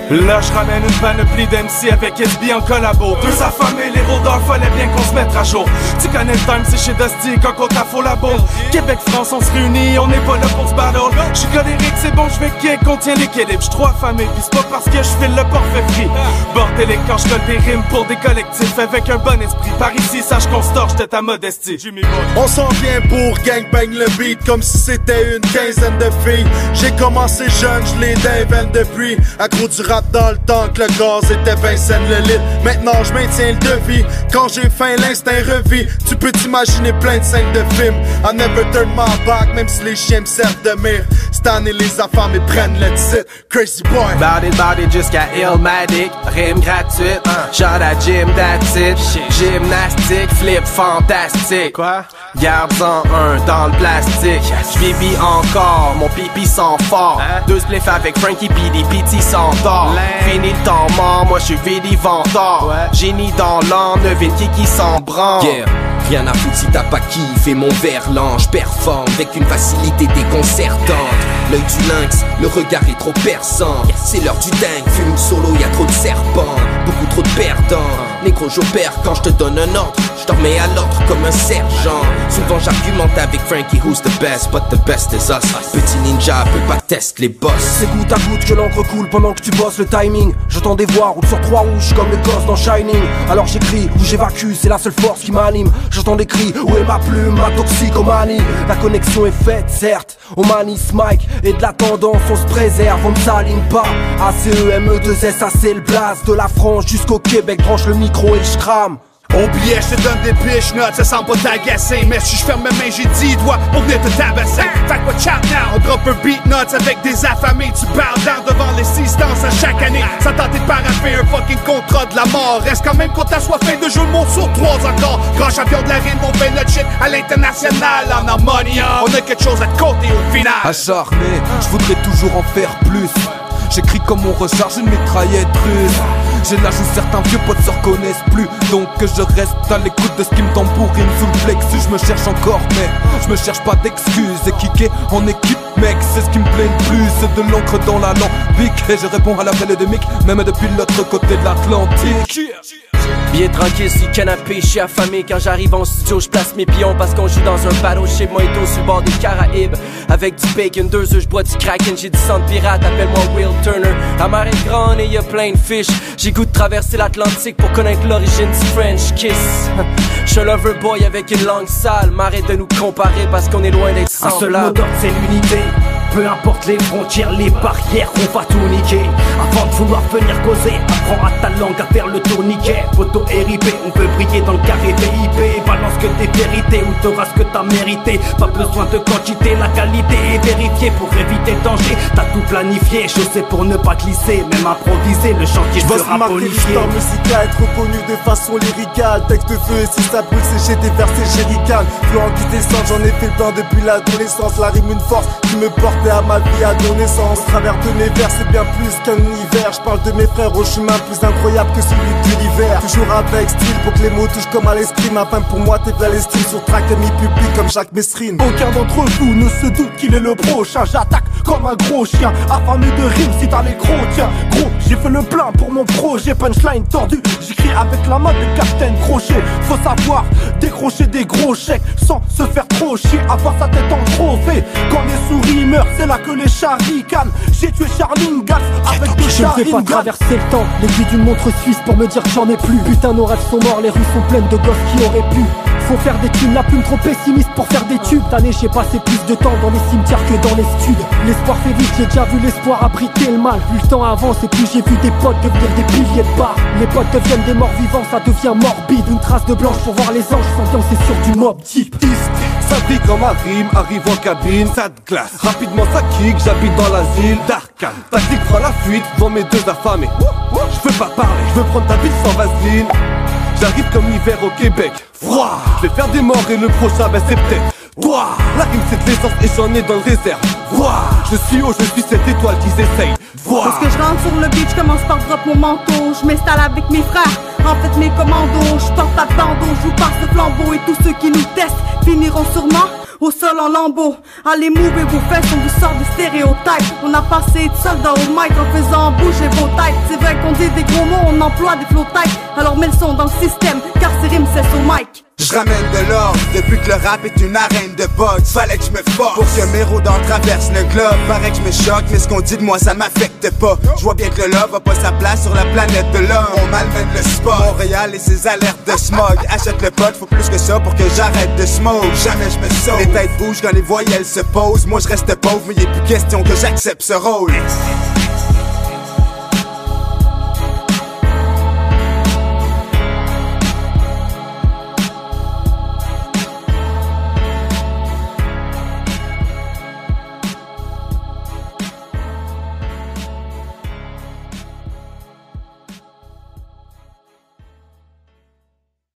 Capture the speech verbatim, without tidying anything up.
Là je ramène une panoplie d'M C avec S B en collabo. Deux affamés, les rôdeurs, fallait bien qu'on se mette à jour. Tu connais le time, c'est chez Dusty, Coco Tafo Labo. Québec, France, on se réunit, on n'est pas là pour se battle. J'suis colérique, c'est bon, j'vais kick, on tient l'équilibre. J'suis trop affamé, pis c'est pas parce que j'file le parfait free. Bordélique quand j'colle des rimes pour des collectifs avec un bon esprit. Par ici, sache qu'on se torche de ta modestie. On s'en vient pour gangbang le beat comme si c'était une quinzaine de filles. J'ai commencé jeune, j'l'ai d'invaine depuis. Accro du rap dans le temps que le gaz était Vincennes le lit. Maintenant je maintiens le devis. Quand j'ai faim l'instinct revit. Tu peux t'imaginer plein de scènes de films. I never turn my back même si les chiens me servent de mire. Cette année les affaires me prennent le titre. Crazy boy. Bout it, bout it jusqu'à Illmatic. Rime gratuite, uh. Shout à Jim, that's it. Gymnastique, flip fantastique. Quoi? Garde-en un dans le plastique. J'vibis encore, mon pipi sent fort. Hein? Deux spliffs avec Frankie P D P T s'endort. Fini le temps mort, moi j'suis vidi ventor. Ouais. Génie dans l'an, nevine qui s'en branle. Yeah. Rien à foutre si t'as pas kiffé mon verlan. J'performe avec une facilité déconcertante. L'œil du lynx, le regard est trop perçant. C'est l'heure du dingue, fume solo, y'a trop de serpents. Beaucoup trop de perdants. Négro j'opère quand j'te donne un ordre. J'te remets à l'ordre comme un sergent. Souvent j'argumente avec Frankie, who's the best, but the best is us. Petit ninja peut pas test les boss. C'est goutte à goutte que l'encre coule pendant que tu bosses le timing. J'entends des voix, roule sur trois rouges comme le gosse dans Shining. Alors j'écris ou j'évacue, c'est la seule force qui m'anime. J'entends des cris, où est ma plume, ma toxicomanie. La connexion est faite, certes, on manie ce mic. Et de la tendance, on se préserve, on ne s'aligne pas. A C E M E deux S, A C le blast. De la France jusqu'au Québec, branche le micro et j'crame. Au billet, je te donne des bitch notes, ça sent pas t'agacer. Mais si je ferme mes mains, j'ai dix doigts pour venir te tabasser. Fait quoi chat now, on drop un beat notes avec des affamés. Tu parles dans devant l'existence à chaque année. Ça tente de paraffer un fucking contrat de la mort. Reste quand même qu'on t'assoiffé de jeux de mots sur trois encore. Grand champion de la rime, on fait notre shit à l'international. En harmonie, on a quelque chose à te compter au final. Acharné, je voudrais toujours en faire plus. J'écris comme on recharge une mitraillette russe. J'ai l'âge où certains vieux potes se reconnaissent plus. Donc que je reste à l'écoute de ce qui me tambourine sous le plexus. Je me cherche encore mais je me cherche pas d'excuses. Et kicker en équipe mec, c'est ce qui me plaît le plus. C'est de l'encre dans la lambique. Et je réponds à l'appel de Mick, même depuis l'autre côté de l'Atlantique. Bien tranquille sur le canapé, j'suis affamé. Quand j'arrive en studio, j'place mes pions parce qu'on joue dans un battleship mojito sur le bord des Caraïbes. Avec du bacon, deux œufs, j'bois du Kraken. J'ai du sang de pirate, appelle-moi Will Turner. La mer est grande et y'a plein de fish. J'ai goût de traverser l'Atlantique pour connaître l'origine du French kiss. J'suis un lover boy avec une langue sale. M'arrête de nous comparer parce qu'on est loin d'être semblables. Un seul mot d'ordre, c'est l'unité. Peu importe les frontières, les barrières, on va tout niquer. Avant de vouloir venir causer, apprends à ta langue à faire le tourniquet. Photo R I P, on veut briller dans le carré V I P. Balance que des vérités ou t'auras ce que t'as mérité. Pas besoin de quantité, la qualité est vérifiée. Pour éviter le danger, t'as tout planifié. Chaussé pour ne pas glisser, même improviser, le chantier sera bonifié. J'bosse musical, être reconnu de façon lyricale. Texte de feu et si ça brûle, c'est j'ai des versets jerrycan. Flow en qui descend, j'en ai fait plein depuis l'adolescence. La rime une force qui me porte à ma vie adolescence. Au travers de mes vers, c'est bien plus qu'un univers. Je parle de mes frères au chemin plus incroyable que celui de l'hiver. Toujours avec style pour que les mots touchent comme à l'escrime. Afin pour moi, t'es Palestine sur track et mi-public comme Jacques Messrine. Aucun d'entre vous ne se doute qu'il est le prochain. J'attaque comme un gros chien, affamé de rimes si t'as les crocs. Tiens, gros, j'ai fait le plein pour mon projet. Punchline tordu, j'écris avec la main de Captain Crochet. Faut savoir décrocher des gros chèques sans se faire trop chier. Avoir sa tête en trophée. Quand les souris meurent, c'est là que les chats ricanent. J'ai tué Charline Gas avec des chats. Je ne fais pas traverser le temps, l'aiguille d'une montre suisse pour me dire que j'en ai plus. Putain, nos rêves sont morts, les rues sont pleines de gosses qui auraient pu. Faut faire des thunes, la plume trop pessimiste pour faire des tubes. T'année, j'ai passé plus de temps dans les cimetières que dans les studs. L'espoir fait vite, j'ai déjà vu l'espoir abriter le mal. Plus le temps avance et plus j'ai vu des potes devenir des piliers de bar. Les potes deviennent des morts vivants, ça devient morbide. Une trace de blanche pour voir les anges, s'ambiance c'est sur du mob type. Ça brille comme un rime, arrive en cabine, ça te glace. Rapidement ça kick, j'habite dans l'asile d'Arkham. Tactique prend la fuite, devant mes deux affamés. Je veux pas parler, je veux prendre ta ville sans vaseline. J'arrive comme l'hiver au Québec, froid. Je vais faire des morts et le prochain ben c'est peut-être toi. La rime c'est de l'essence et j'en ai dans le réserve. Voir, je suis haut, je suis cette étoile qu'ils essayent. Voir. Lorsque je rentre sur le beach, je commence par drop mon manteau. Je m'installe avec mes frères, en fait mes commandos. Je porte pas de bandeau, je vous passe le flambeau. Et tous ceux qui nous testent finiront sûrement au sol en lambeaux. Allez mouver vos fesses, on vous sort des stéréotypes. On a passé de soldats au mic en faisant bouger vos têtes. C'est vrai qu'on dit des gros mots, on emploie des flow types. Alors mets le son dans le système, car ces rimes cessent au mic. Je ramène de l'ordre, depuis que le rap est une arène de boxe. Fallait que je me force pour que mes rodents traversent le globe. Paraît que je me choque, mais ce qu'on dit de moi ça m'affecte pas. Je vois bien que le love a pas sa place sur la planète de l'homme. On malmène le sport, Montréal et ses alertes de smog. Achète le pot, faut plus que ça pour que j'arrête de smoke. Jamais je me sauve, les têtes bougent quand les voyelles se posent. Moi je reste pauvre, mais il est plus question que j'accepte ce rôle.